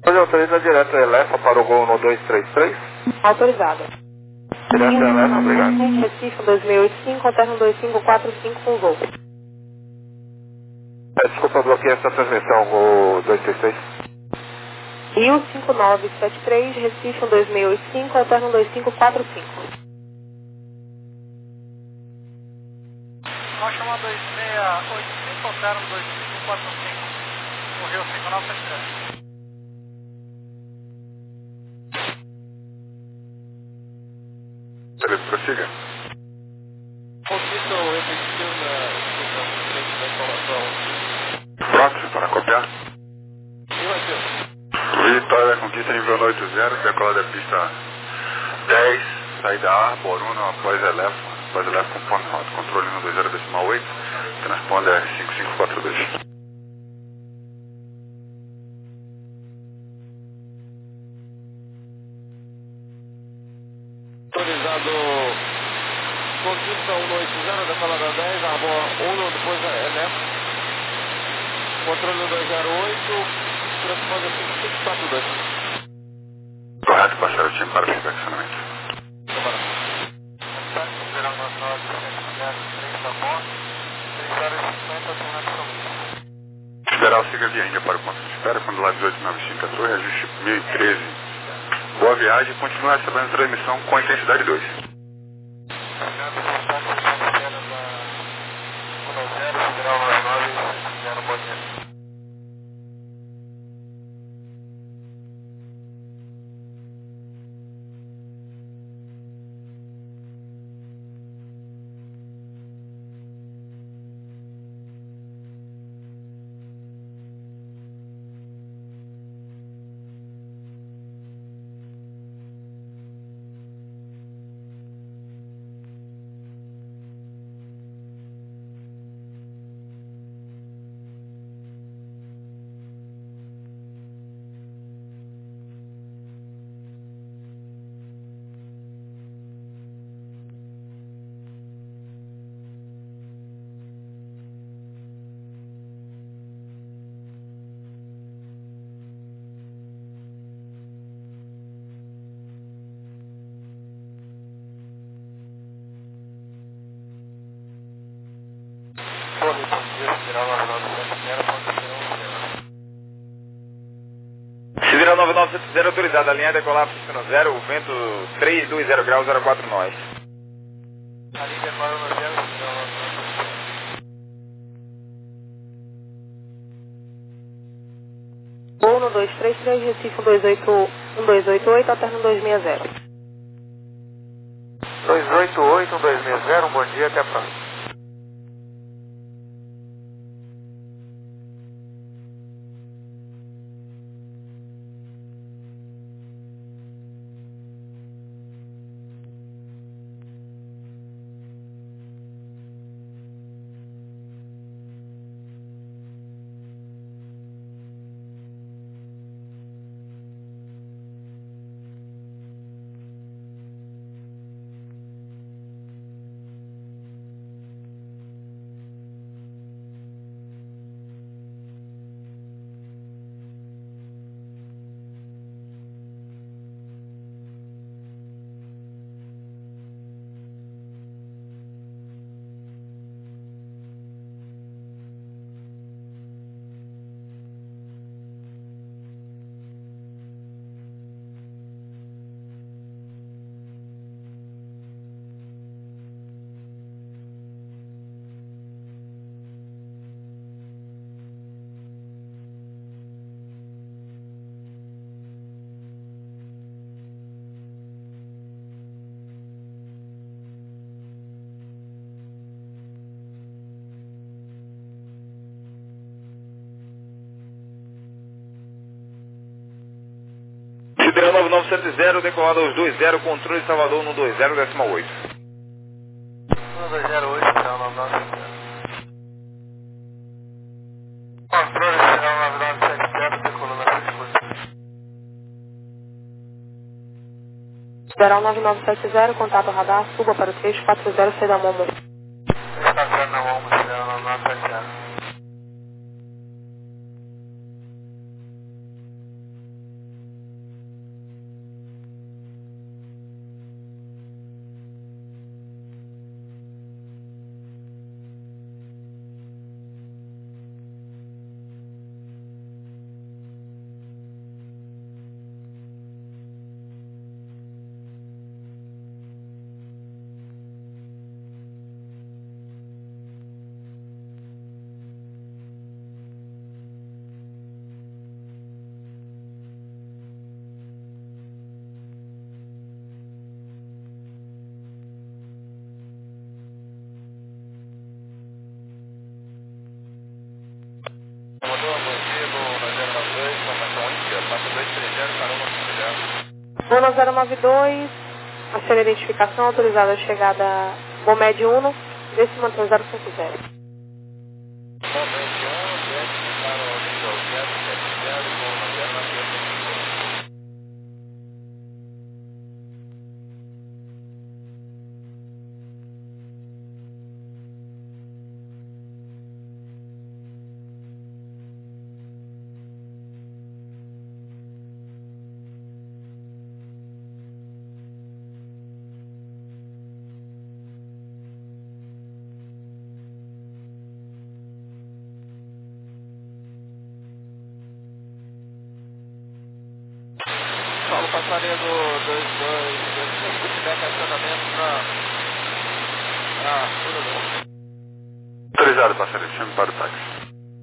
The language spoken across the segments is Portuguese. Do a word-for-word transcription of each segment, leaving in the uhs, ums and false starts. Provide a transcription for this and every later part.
Pode autorizar direto a Elefa para o gol no dois três três? Autorizada. Direto a Elefa, obrigado. Recife dois mil e oitenta e cinco, alterno dois cinco quatro cinco com gol. É, desculpa, bloqueei essa transmissão, gol dois três três. Rio cinco nove sete três, Recife dois mil e oitenta e cinco, alterno dois cinco quatro cinco. Vamos chamar dois seis oito cinco, alterno dois cinco quatro cinco. O Rio cinco nove sete três. Beleza, prossiga. Possível repetição da desculpa, da informação. Pronto, para copiar? E vai ser? Vitória, conquista nível oito zero, decolada da pista dez, saída A, Boruno, após Elefa, após Elefa com ponto alto, controle no dois zero decimal oito, transponder cinco cinco quatro dois. Autorizado conquista um oito zero, decolada dez, arboa um, depois é Elefa. Controle no dois zero oito, transponder cinco cinco quatro dois. Correto, passar o time para o perfeccionamento. Esperar o siga via Índia para o ponto de espera, quando lá dezoito nove cinco, a torre, ajuste mil e treze. Boa viagem, continua recebendo transmissão com a intensidade dois. Sideral nove nove sete zero autorizada, linha decolar piscina zero, vento três dois zero graus, zero quatro nós. A linha decolar no zero, Gol no dois três três, Recife dois oito um dois oito oito, alterno dois seis zero. dois oito oito, um dois seis zero, um bom dia, até a próxima. Sideral nove nove sete zero, decolada aos dois zero, controle Salvador no dois zero decimal oito. no dois zero oito, Sideral nove nove sete zero. Controle Sideral nove nove sete zero, decolando a disposição. Sideral nove nove sete zero, contato radar, suba para o três quatro zero, saída Momo. três quatro zero na mão, Sideral nove nove sete zero. Delta dois três zero, carona cinco Delta. Uno zero nove dois, achei a identificação, autorizada a chegada Bomed Uno, desse mantém zero cinco zero. Bomed Uno, desce para o nível zero sete zero, Uno zero nove dois. Paulo Passaredo dois dois dois, feedback acionamento para para Uruguai. Autorizado, passarinho, chame para o táxi.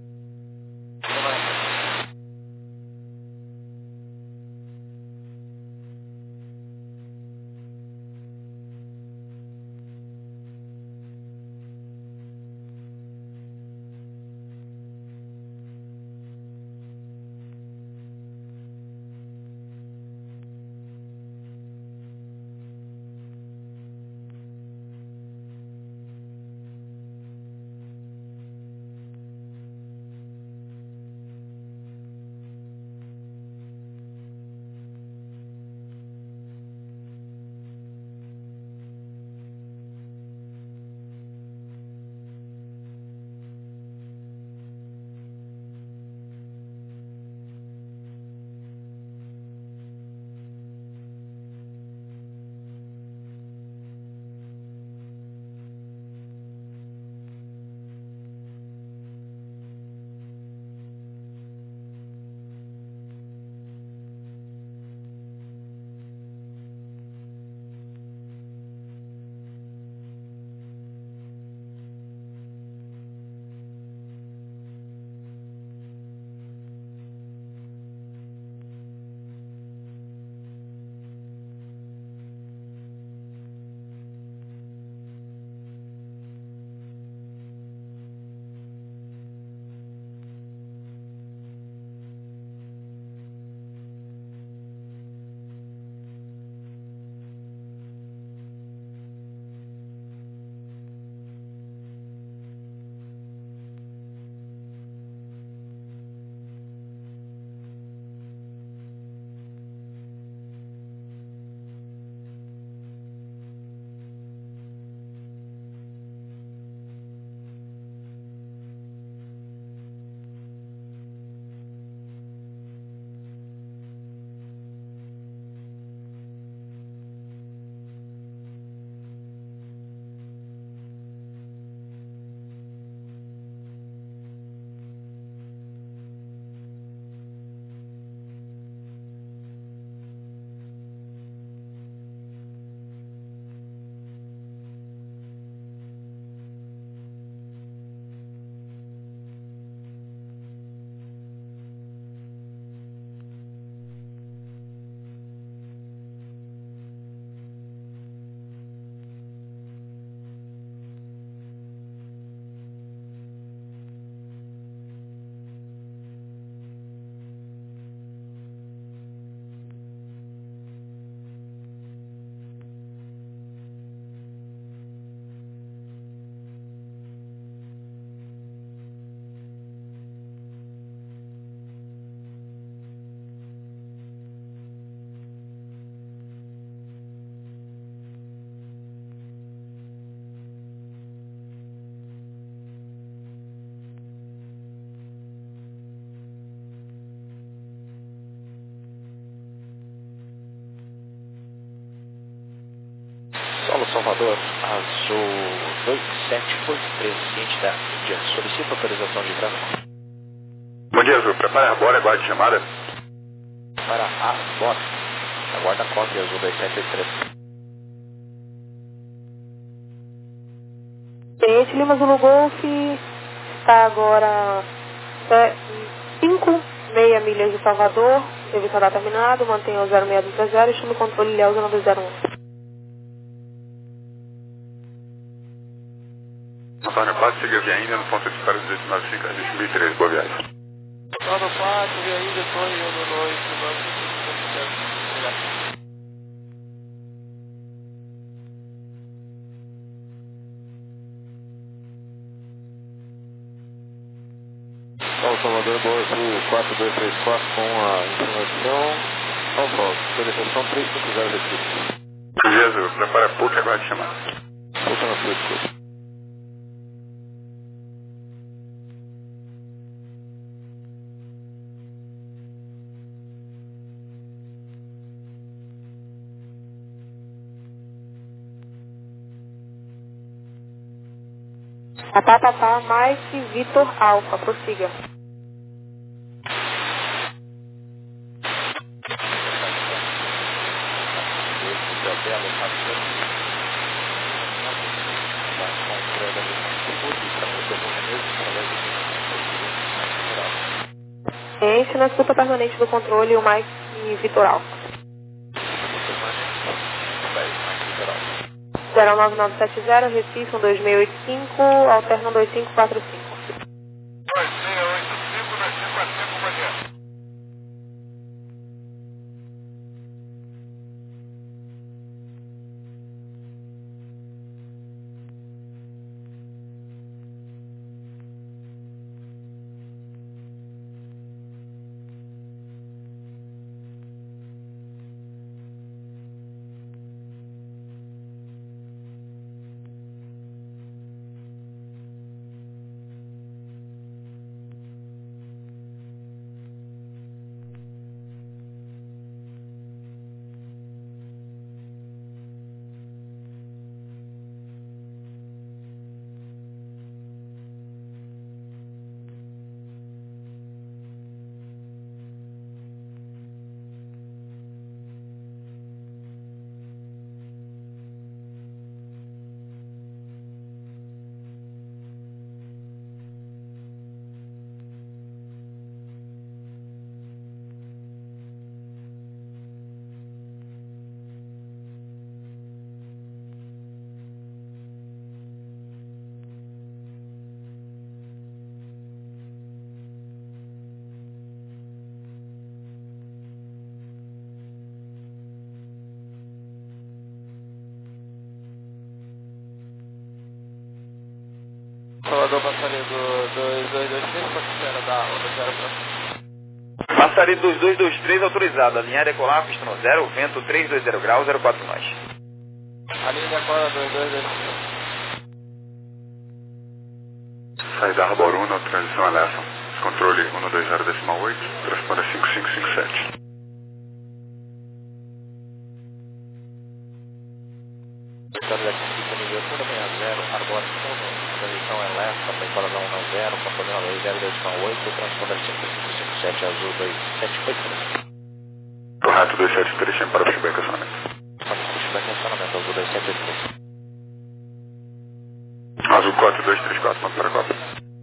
Solo Salvador, Azul dois sete oito três, ciente da Índia, solicita autorização de branco. Bom dia, Azul. Prepare a borda, aguarde chamada. Para a bordo, aguarda a cópia Azul dois sete oito três. Cliente Lima Zulu Golf está agora cinco, meia milhas de Salvador, serviço está terminado, mantenha o zero seis dois zero e chame o controle Léo zero nove zero um. Antônio, quase seguiu aqui ainda no ponto de espera duzentos e noventa e cinco, registro mil e três, boa viagem. nove quatro, via Índia, Torre um oito nove cinco sete. Obrigado. Paulo Salvador, Boa Sul quatro dois três quatro com a informação. Paulo Paulo, solicitação três cinco zero Recife. Beleza, prepara a PUC e agora te chamar. Pouca na sua, desculpa. Papapá, Mike, Vitor, Alfa, prossiga. Enche na escuta permanente do controle o Mike e Vitor Alfa. zero nove nove sete zero, Recife um dois seis oito cinco, alterna um dois cinco quatro cinco. dois seis oito cinco, dois cinco quatro cinco, bom dia. Salvador, passaria do dois dois dois três, quanto espera da onda zero para... Passaria dois dois dois três autorizada, alinhar e decolar, pista no zero, vento três dois zero graus, zero quatro nós. A linha decola dois dois dois três. Saída Arbor um, transição Alessa. Controle um dois zero decimal oito, transponder cinco cinco cinco sete. Vitória da Conquista nível um seis zero, Arbor um, transição é lesta, decoração um zero, controle nove zero decimal oito, transponder cinco cinco cinco sete, azul dois sete oito três. Correto, dois sete três, sempre para o feedback acionamento. Para o feedback acionamento, azul dois sete oito três. Azul quatro dois três quatro, ponto para Copa.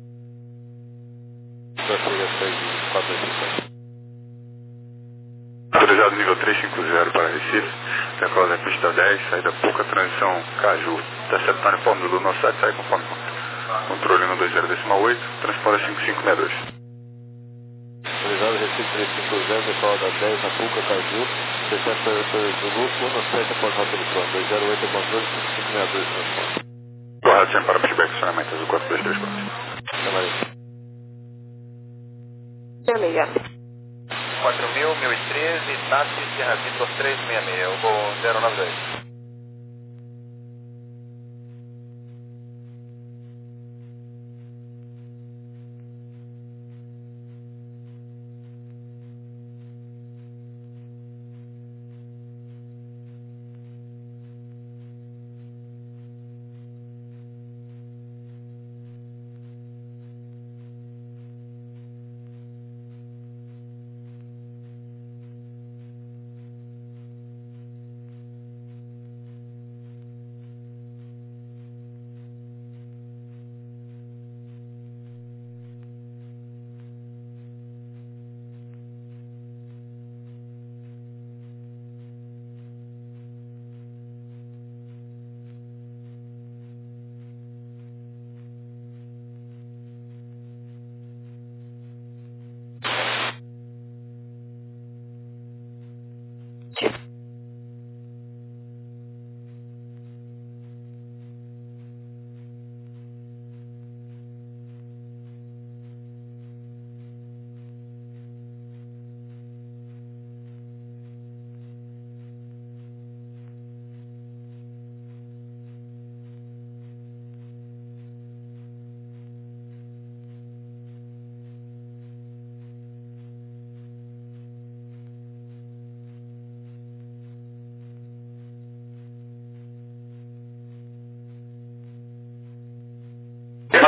Prossiga três quatro dois cinco. Autorizado nível três cinco zero para Recife, decola da pista dez, saída pouca, transição Caju, interceptando em Palmo do Lula sete, sai conforme controle um dois zero decimal oito, transponder cinco cinco seis dois. Autorizado Recife três cinco zero, decola da dez na Puca, Caju, interceptor do Lupo, no sete após rota de pronto, dois zero oito controle, cinco cinco seis dois transporte. Correto, sempre para o feedback acionamento, azul quatro dois três quatro. Chamaria. Beleza. quatro mil, mil e treze, Tati, Sierra Vitor três seis seis, eu vou zero nove dois.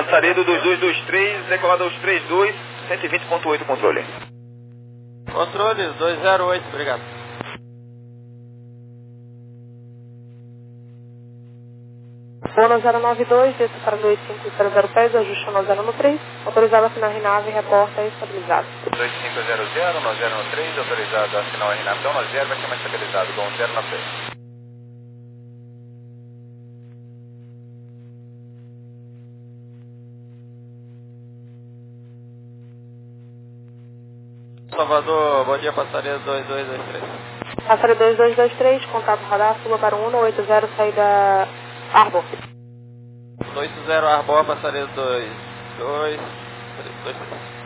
Passaredo dois dois dois três, decolado aos trinta e dois, cento e vinte ponto oito, controle. Controle dois zero oito, obrigado. Bono zero nove dois, desça para dois cinco zero zero pés, ajuste no zero três, autorizado a assinar R N A V, reporta estabilizado. dois cinco zero zero, no zero três, autorizado a assinar o R N A V, no zero, vai ser mais estabilizado, com zero três. Salvador, bom dia, passaredo dois dois dois três. Passaredo dois dois dois três, contato radar, suba para um um oito zero, saída Arbor. oito zero Arbor, passaredo dois dois dois três.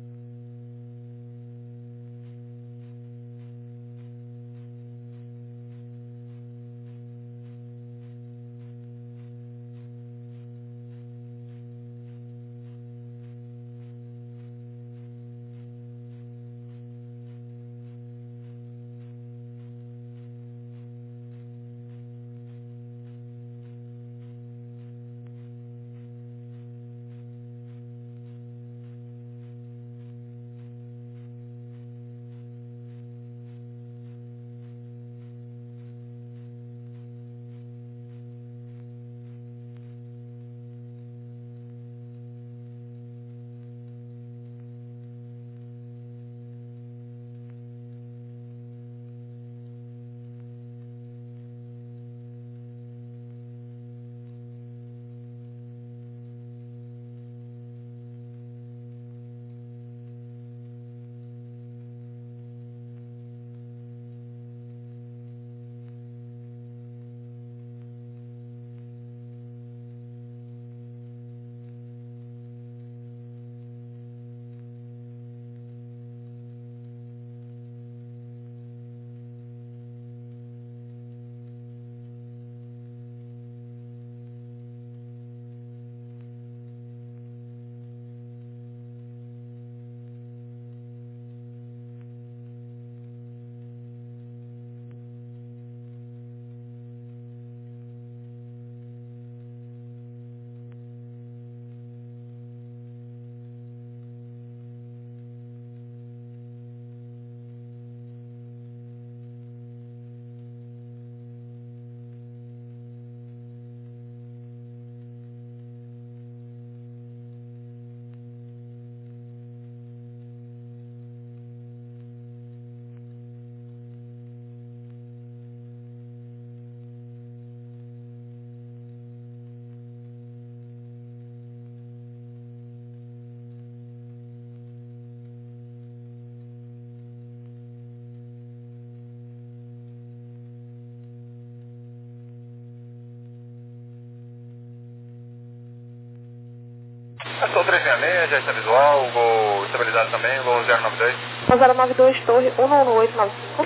Passou três seis seis, já está visual, voo estabilizado também, voo zero nove dois. zero nove dois, torre um um oito nove cinco.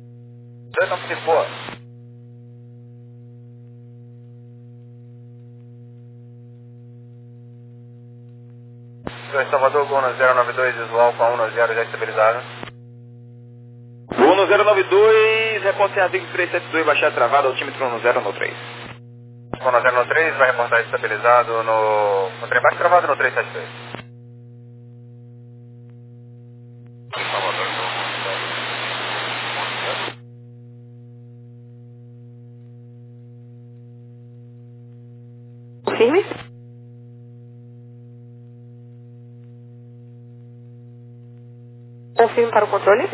dois nove cinco, boa. dois Salvador, gol no zero nove dois, visual com a um zero já estabilizado. Gol no zero nove dois, reporte artigo três sete dois, baixar travado, altímetro no zero três. Gol no zero três, vai reportar estabilizado no... no trem baixo travado no três sete dois. Firme. Confirme para o controle.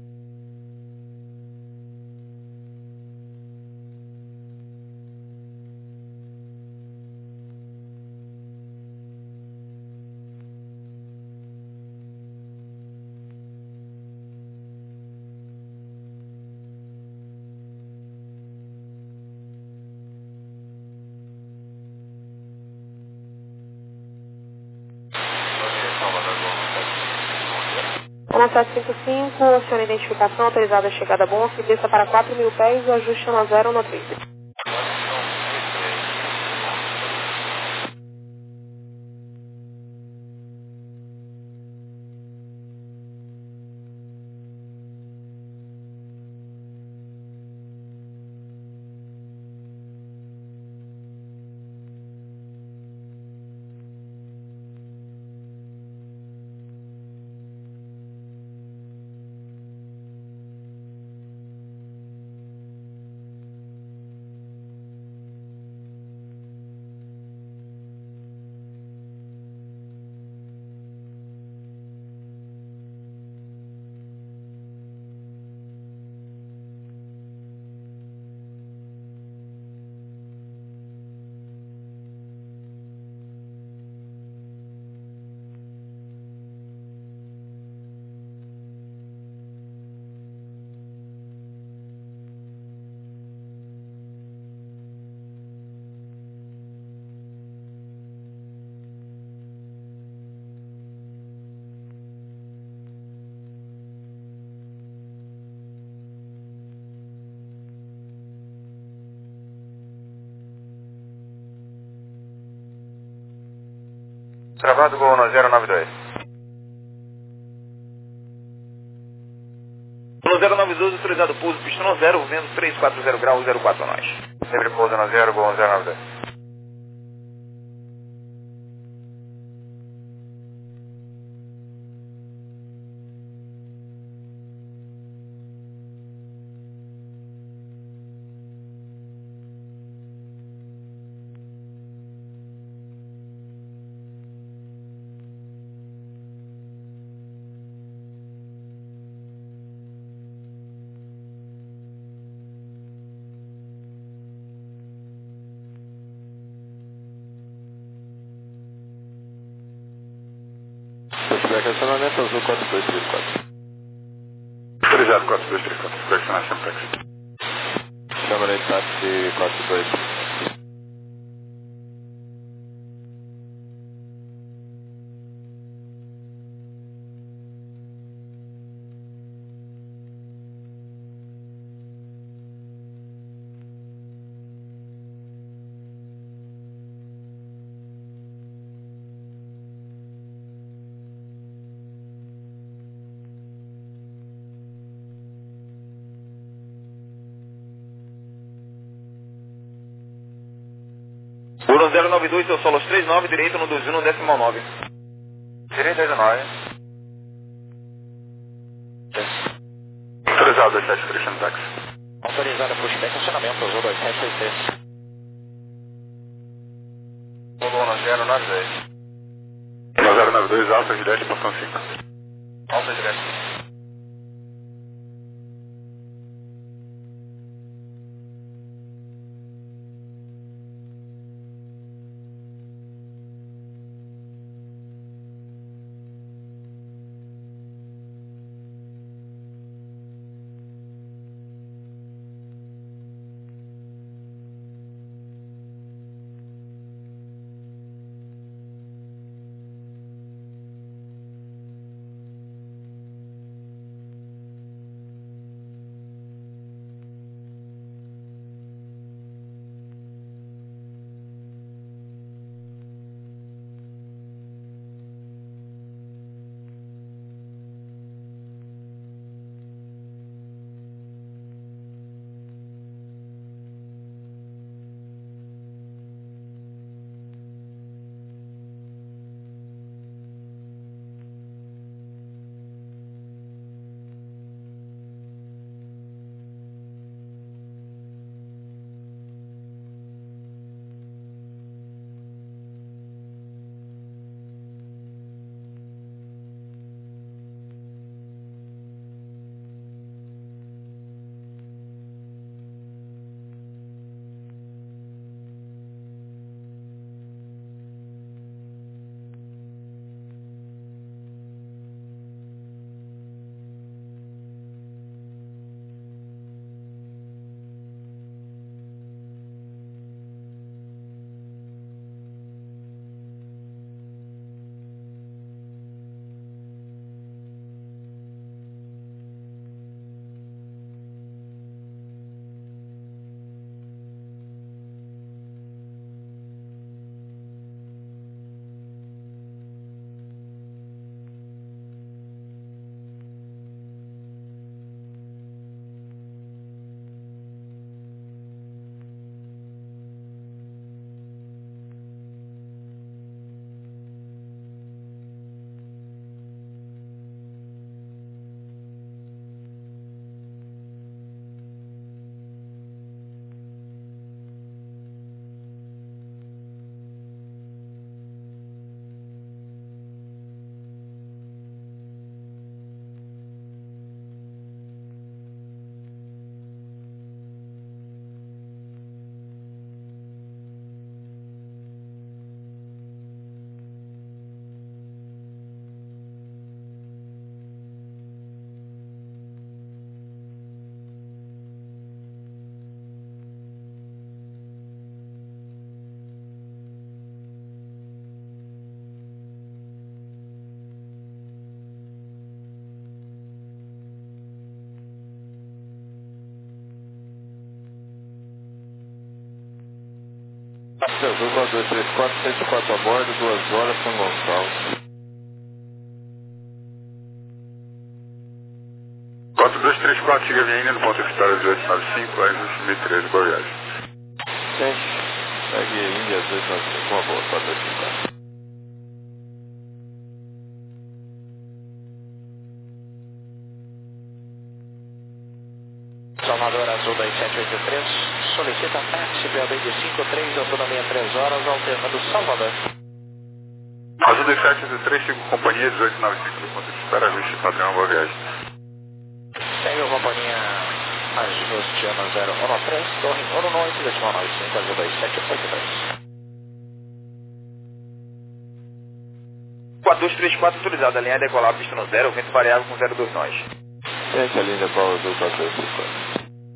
sete cinco cinco, acione a identificação, autorizada a chegada a Bonfim, desça para quatro mil pés e ajuste no zero no três. Travado, Gol no zero nove dois. No zero nove dois, autorizado pouso, pista no zero, vento três quatro zero graus, zero quatro nós. Livre pouso no zero, Gol no zero nove dois. Flashback, acionamento azul quatro dois três quatro. Autorizado quatro dois três quatro, flexionar Semtex. Câmara de táxi quatro dois três quatro. Gol zero nove dois, seu solos três nove, direito no dois um, no decimal nove. Direito dois nove. Autorizado dois sete três Semtex. Autorizado pushback, acionamento azul dois sete seis três. Gol no zero nove dois. No zero nove dois, alta de dez, portão cinco. Alta direto. Azul quatro dois três quatro, cento e quatro a bordo, duas horas, São Gonçalo. quatro dois três quatro, siga a viagem no ponto Vitória dezoito nove cinco, ajuste mil e treze, boa viagem. Gente, segue Índia dezoito nove cinco, uma boa, quatro dois três quatro. Salvador Azul dois sete oito três, solicita táxi B O B de cinco três, autonomia três horas, alternando Salvador. Azul dois sete oito três, siga companhia dezoito nove cinco no ponto de espera, ajuste padrão, boa viagem. Segue a companhia ajuste ano zero um três, torre um oito, decimal nove cinco, Azul dois sete oito três. quatro dois três quatro autorizado, a linha é decolar, pista no zero, vento variável com zero dois nós. Gente, a linha Paulo Azul quatro dois três quatro.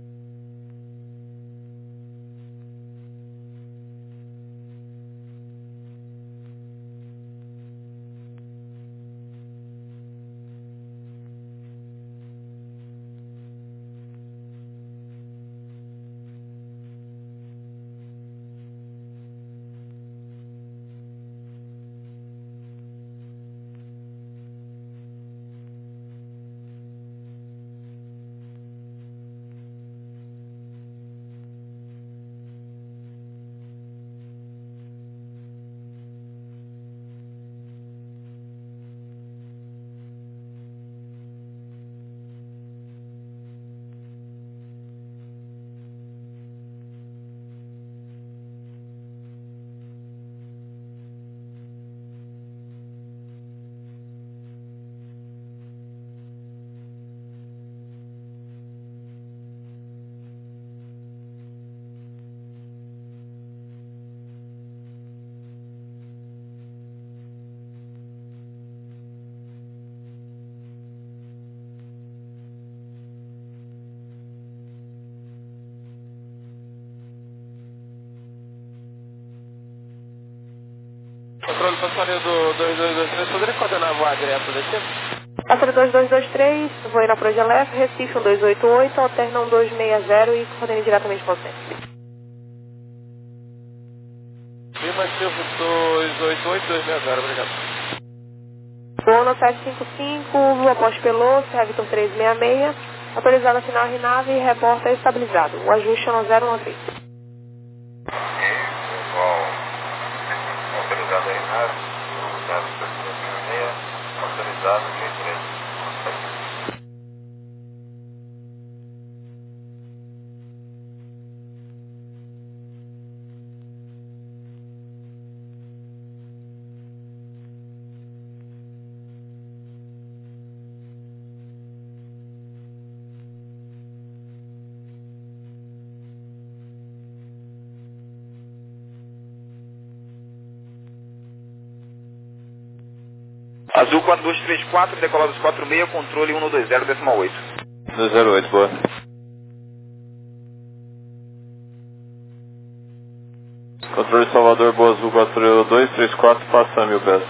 Controle passarinho do dois dois dois três, poderia coordenar a voar direto daqui? Pássaro dois dois dois três, voo na Progelef, Recife um dois oito oito, alterna um dois seis zero e coordene diretamente para você. Afirmativo dois oito oito, dois seis zero, obrigado. Voo no sete cinco cinco, Lua Pós Peloso, Serra Vitor três seis seis, autorizado a assinar a RNAV e reporta estabilizado. O ajuste é no zero um três. Autorizado aí, nada. Autorizado, G três. Azul quatro dois três quatro, decolados quatro seis, controle um dois zero, decimal oito. dois zero oito, boa. Controle Salvador, Boa Azul quatro dois três quatro, passa mil pés.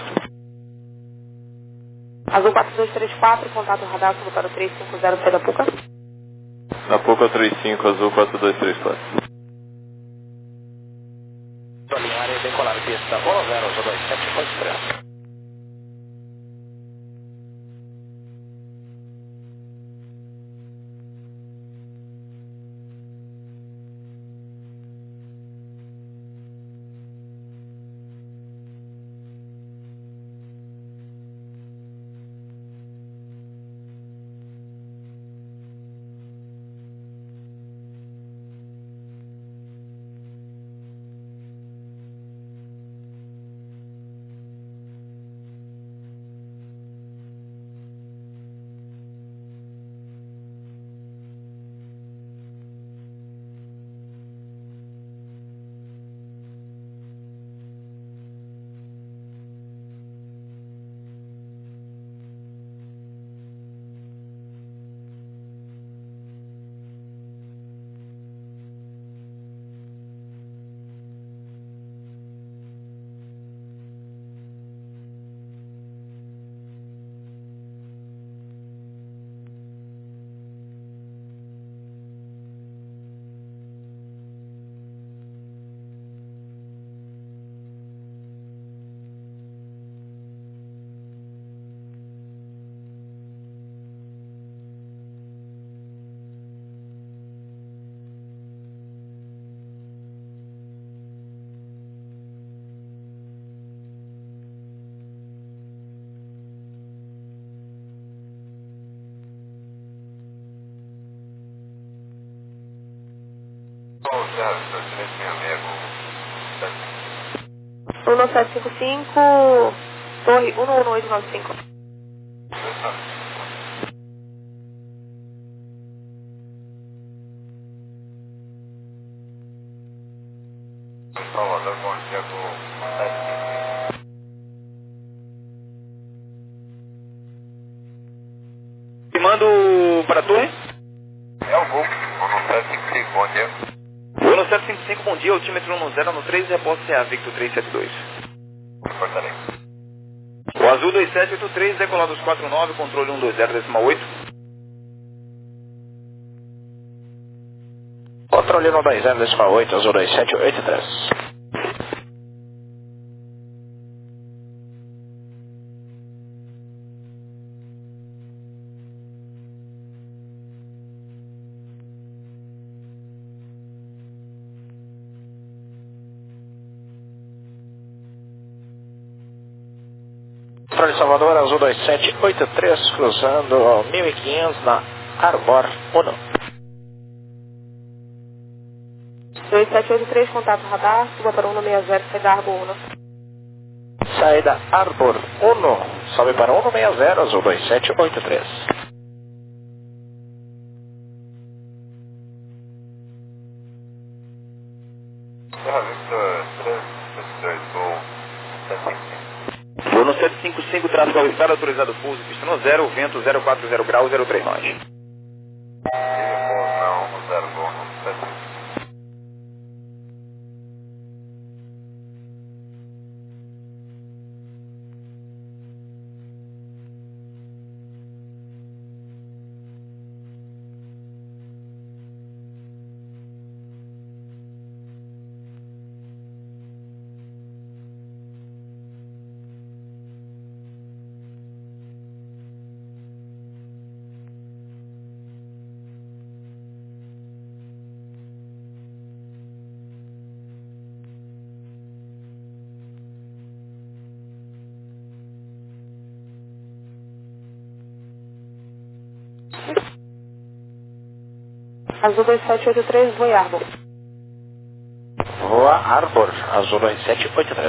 Azul quatro dois três quatro, contato radar, voltado três cinco zero, sai da Puca. Na Puca trinta e cinco, Azul quatro dois três quatro. Alinhar e decolar pista um zero, Azul dois sete oito três. um sete cinco cinco, torre um um oito nove cinco. Salvador, bom dia com E mando para a torre? É o Vulco, um sete cinco cinco, bom dia. um sete cinco cinco, bom dia, altímetro um zero no três, reposto C A Victor três sete dois. Portarei. O azul dois sete oito três, decolados quatro nove, controle um dois zero decimal oito. Controle um dois zero decimal oito, azul dois sete oito três. Controle Salvador, azul dois sete oito três, cruzando ao mil e quinhentos na Arbor um. dois sete oito três, contato radar, suba para um seis zero, saída Arbor um. Saída Arbor um, sobe para um seis zero, azul dois sete oito três. Terra Victor três sete dois, voo sete cinco cinco. Voo no sete cinco cinco, tráfego ao estado, autorizado pouso, pista no zero, vento zero quatro zero graus, zero três nós. E repouso na um zero, voo no sete cinco cinco. Azul dois sete oito três, voe Arbor. Voa Arbor, azul dois sete oito três.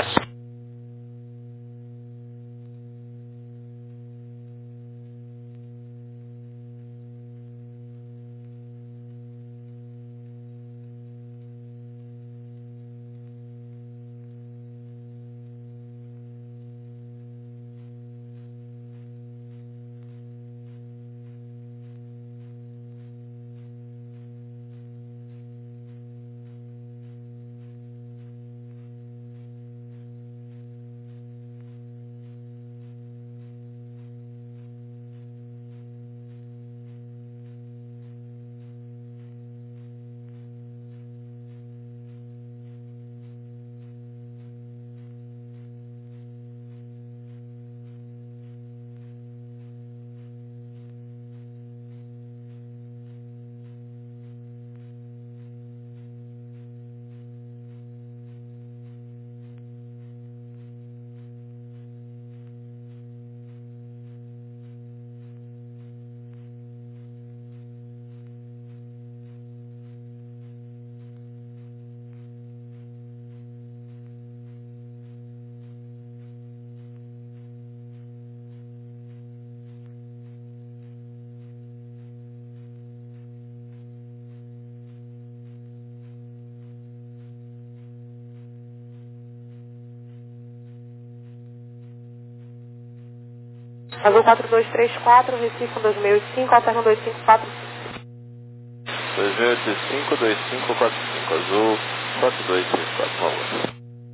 Azul quatro dois três quatro, Recife dois mil e cinco, alterna dois cinco quatro cinco. dois mil e cinco, dois cinco quatro cinco, azul quatro dois três quatro, vamos.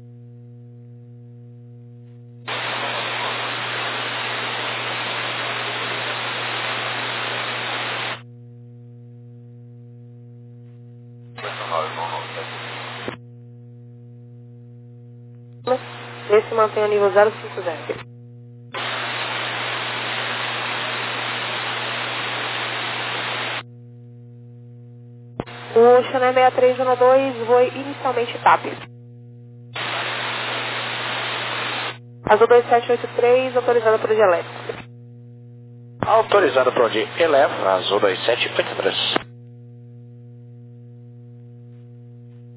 Esse mantém a nível zero cinco zero. O Chanel seis três um dois, voe inicialmente T A P. Azul dois sete oito três, autorizada por dia elétrico. Autorizado para o dia Eleva, azul dois sete oito três.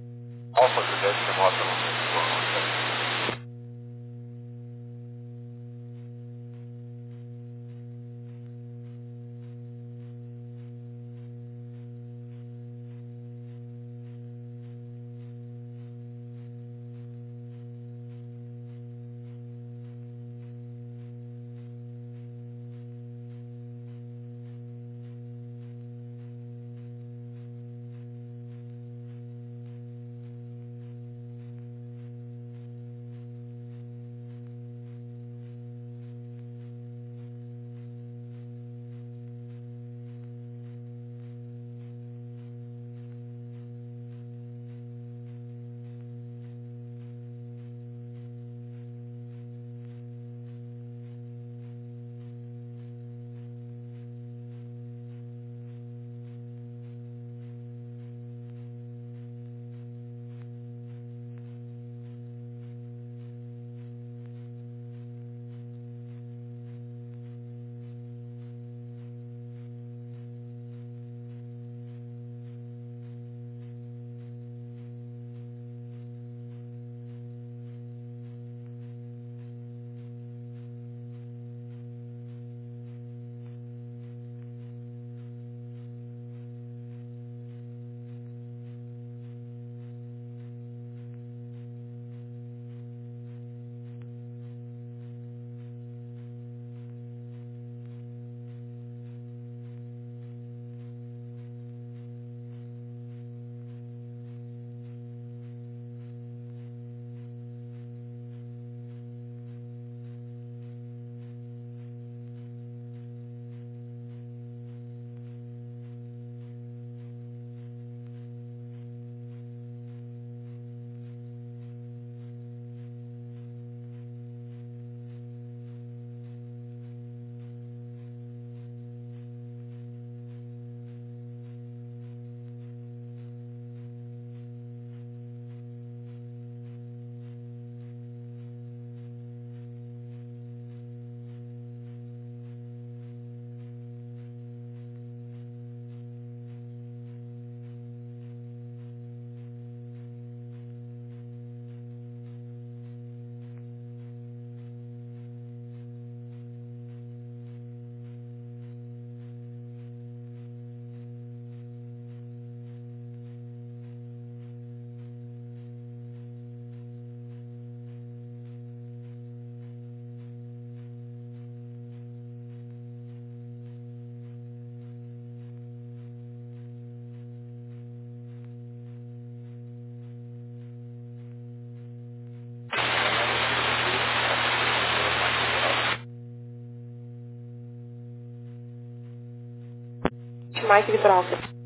Mike Vitor Alfa.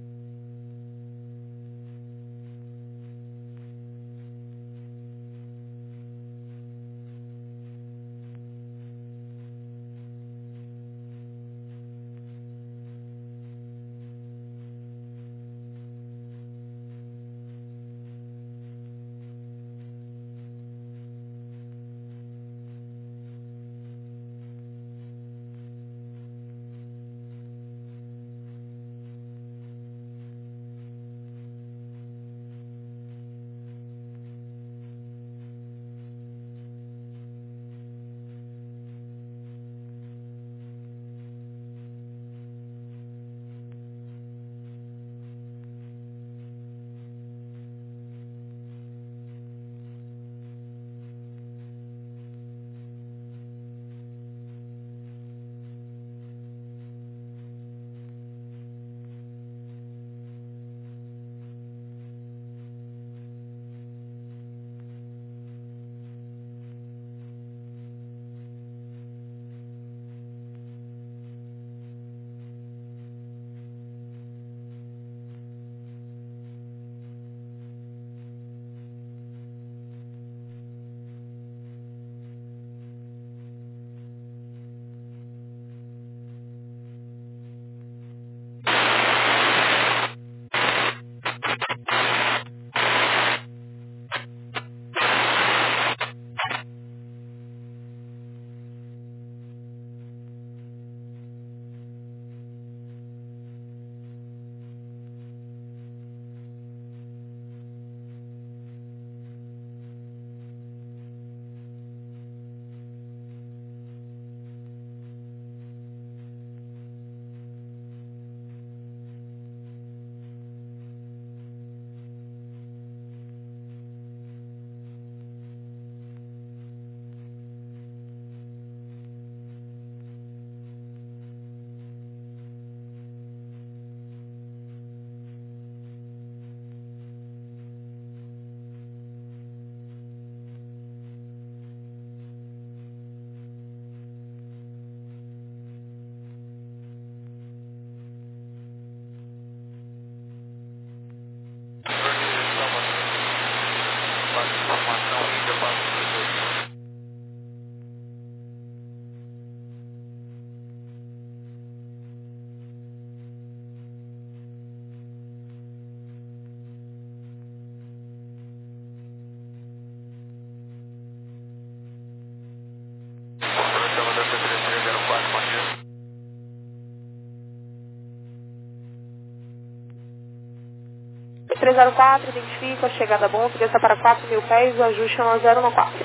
três zero quatro, identifica, chegada bom, desça para quatro mil pés, o ajuste é um zero no quatro.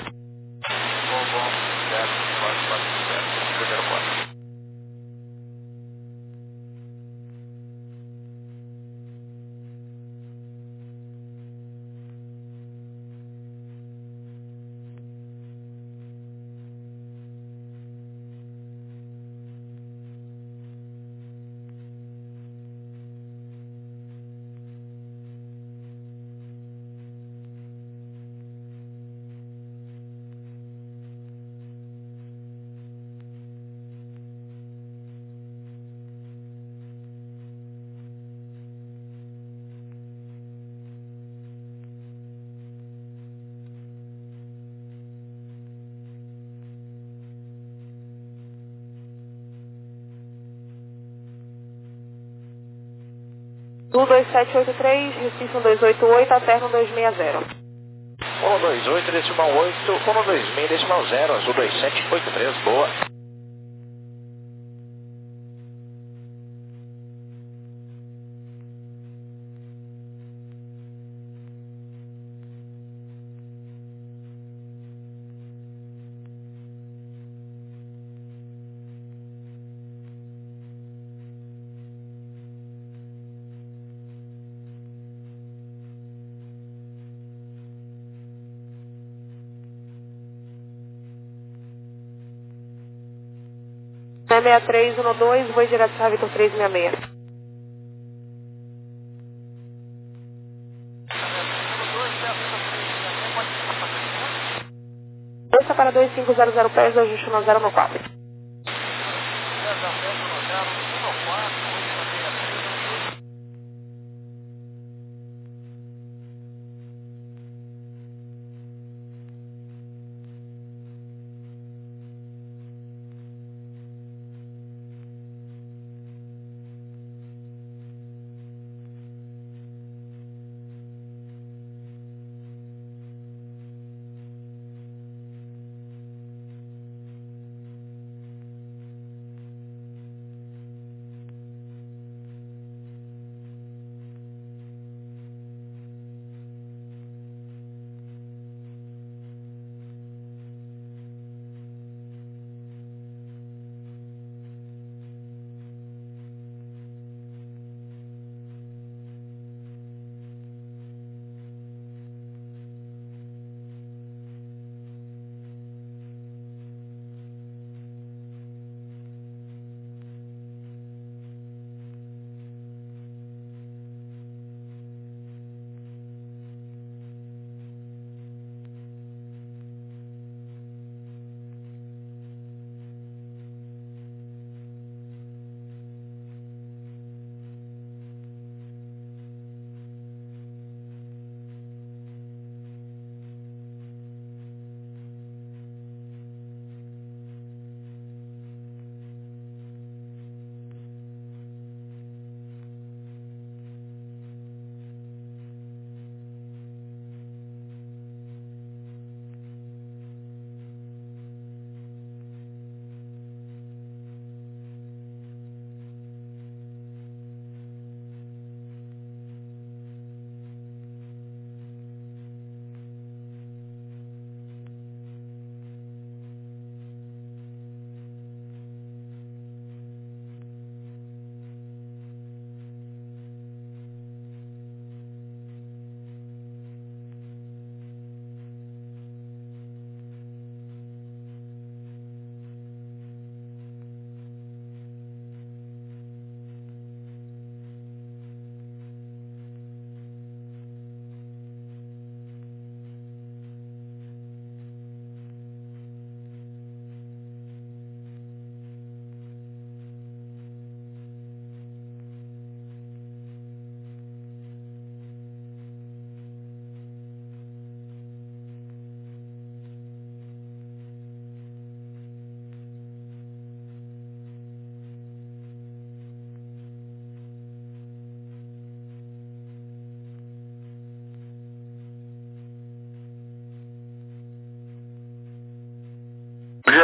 Bom, bom, zero, quatro, quatro, zero, zero, quatro. um dois sete oito três, Recife um dois oito oito, alterno dois seis zero. um dois oito, decimal oito, um dois seis, decimal zero, azul dois sete oito três, boa. seis três um dois, vou direto para Vitor três seis seis. Desça para dois cinco zero zero pés, ajuste no zero no quatro. zero zero no quatro, oito seis três.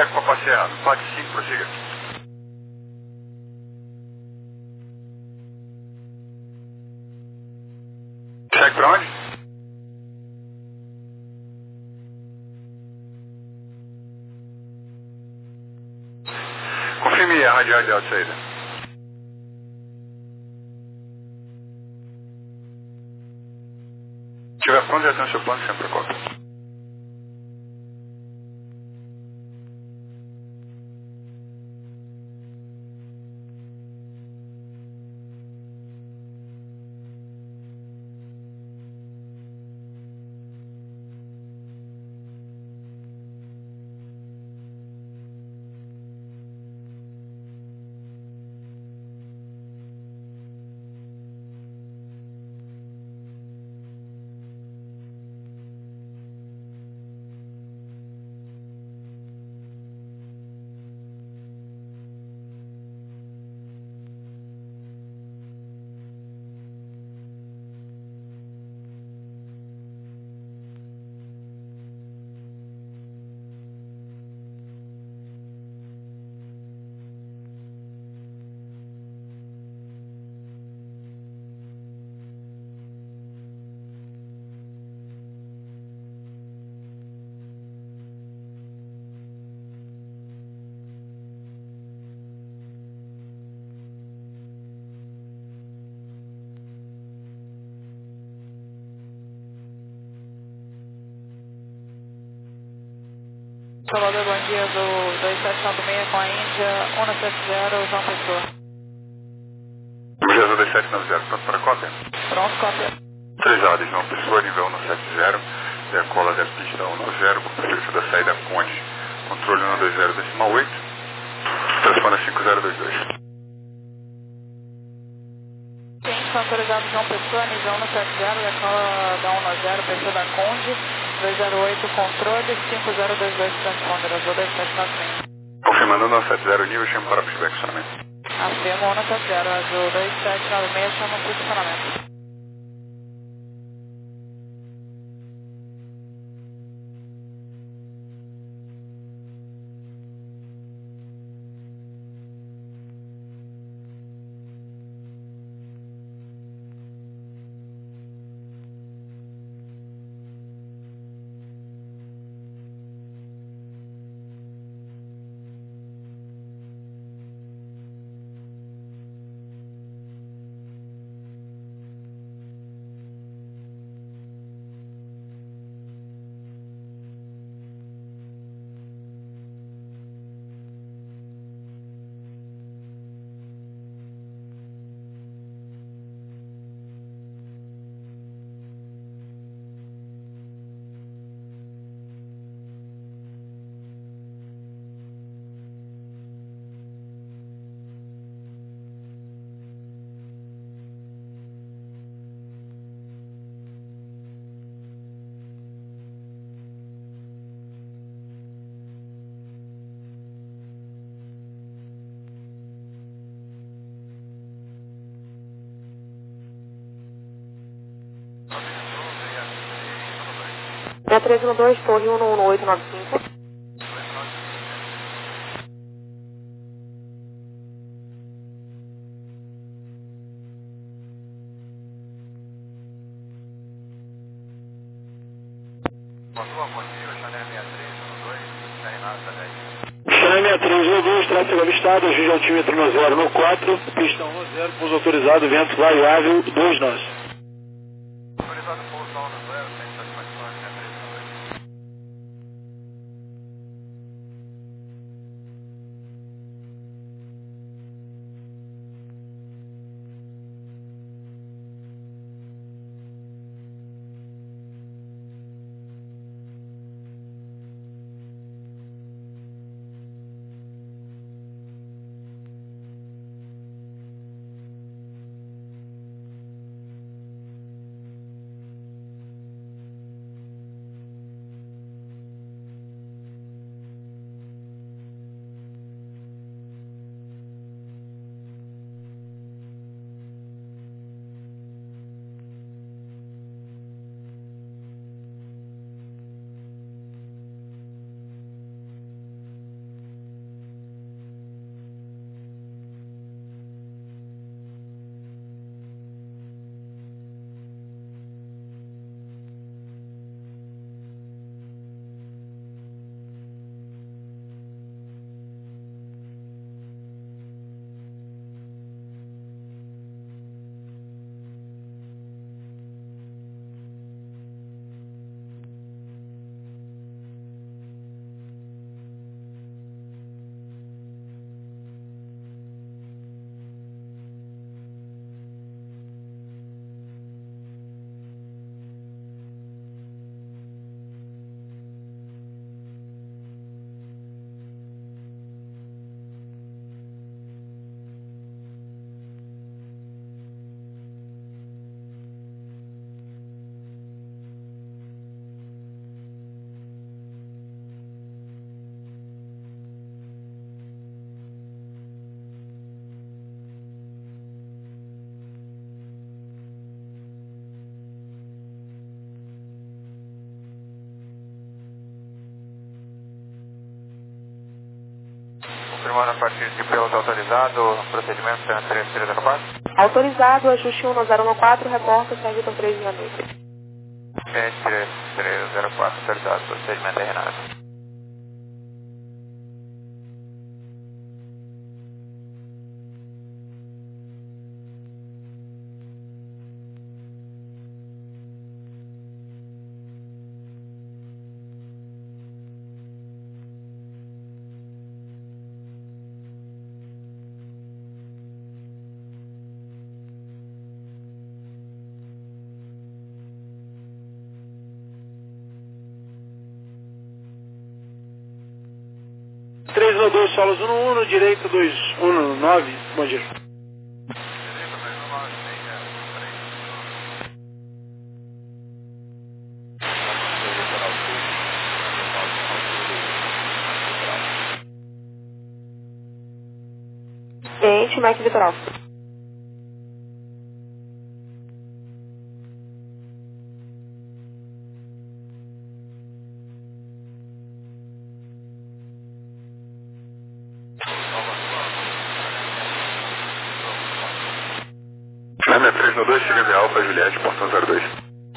Quebec, Papa Serra, no P A D cinco, prossiga. Segue pra onde? Confirme a rádio radial de saída. Se tiver pronto, já tem o seu plano, sempre copia. Salvador, bom dia, do dois sete nove seis com a Índia, um sete zero, João Pessoa. Projeto dois sete nove zero, pronto para cópia? Pronto, cópia. três A de João Pessoa, nível um sete zero, decola da pista cento e zero, com preferência da saída Conde, controle cento e vinte decimal oito, telefone cinco zero dois dois. Sim, autorizado João Pessoa, nível um sete zero, decola da cento e vinte, pista da Conde, dois zero oito, controle, cinco zero dois dois, transponder, azul dois sete nove seis. Confirmando cento e setenta nível, chamo para posicionamento. Afirmo cento e setenta, azul dois sete nove seis, chamo posicionamento. seis três um dois, torre um um oito nove cinco. Chame sessenta e três um dois, tráfego avistado, ajude altímetro no zero no quatro, pista um zero, pouso autorizado, vento variável, dois nós. Autorizado pouso no zero, sem satisfação, sessenta e três um dois. confirmando a partir de piloto autorizado, procedimento três três zero quatro. Autorizado, ajuste um zero um quatro, reporta, segue Vitor três seis seis. três três zero quatro, autorizado, procedimento é Renato. três um dois, solos um um, direito dois um nove, bom dia. Cliente, Mac Litoral. Lembra três um dois, chega de Alfa, Juliette, portão zero dois.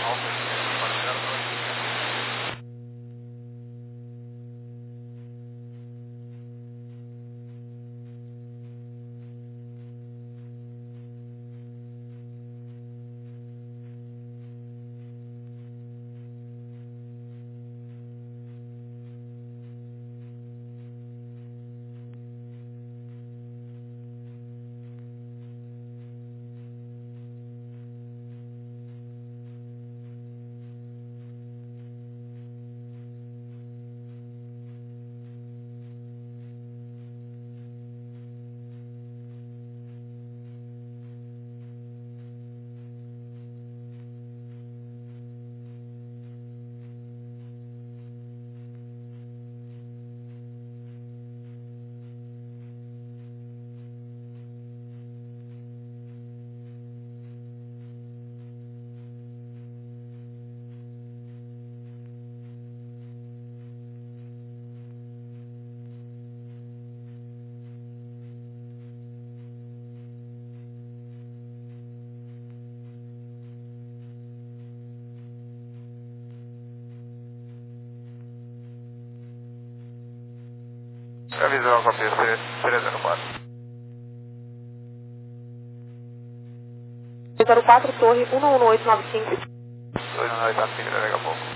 Avisou a cópia três zero quatro. zero quatro, torre um um oito nove cinco. dois um oito nove cinco, daqui a pouco.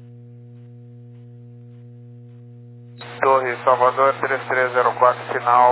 Torre Salvador três três zero quatro, final